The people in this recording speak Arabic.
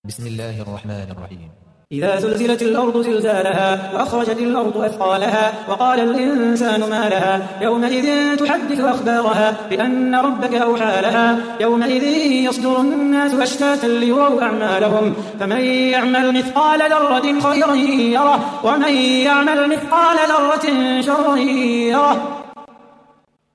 بسم الله الرحمن الرحيم. إذا زلزلت الأرض زلزالها وأخرجت الأرض أثقالها وقال الإنسان ما لها يومئذ تحدث أخبارها بأن ربك أوحى لها يومئذ يصدر الناس أشتاتا ليروا أعمالهم فمن يعمل مثقال ذرة خيرا يره ومن يعمل مثقال ذرة شرا يره.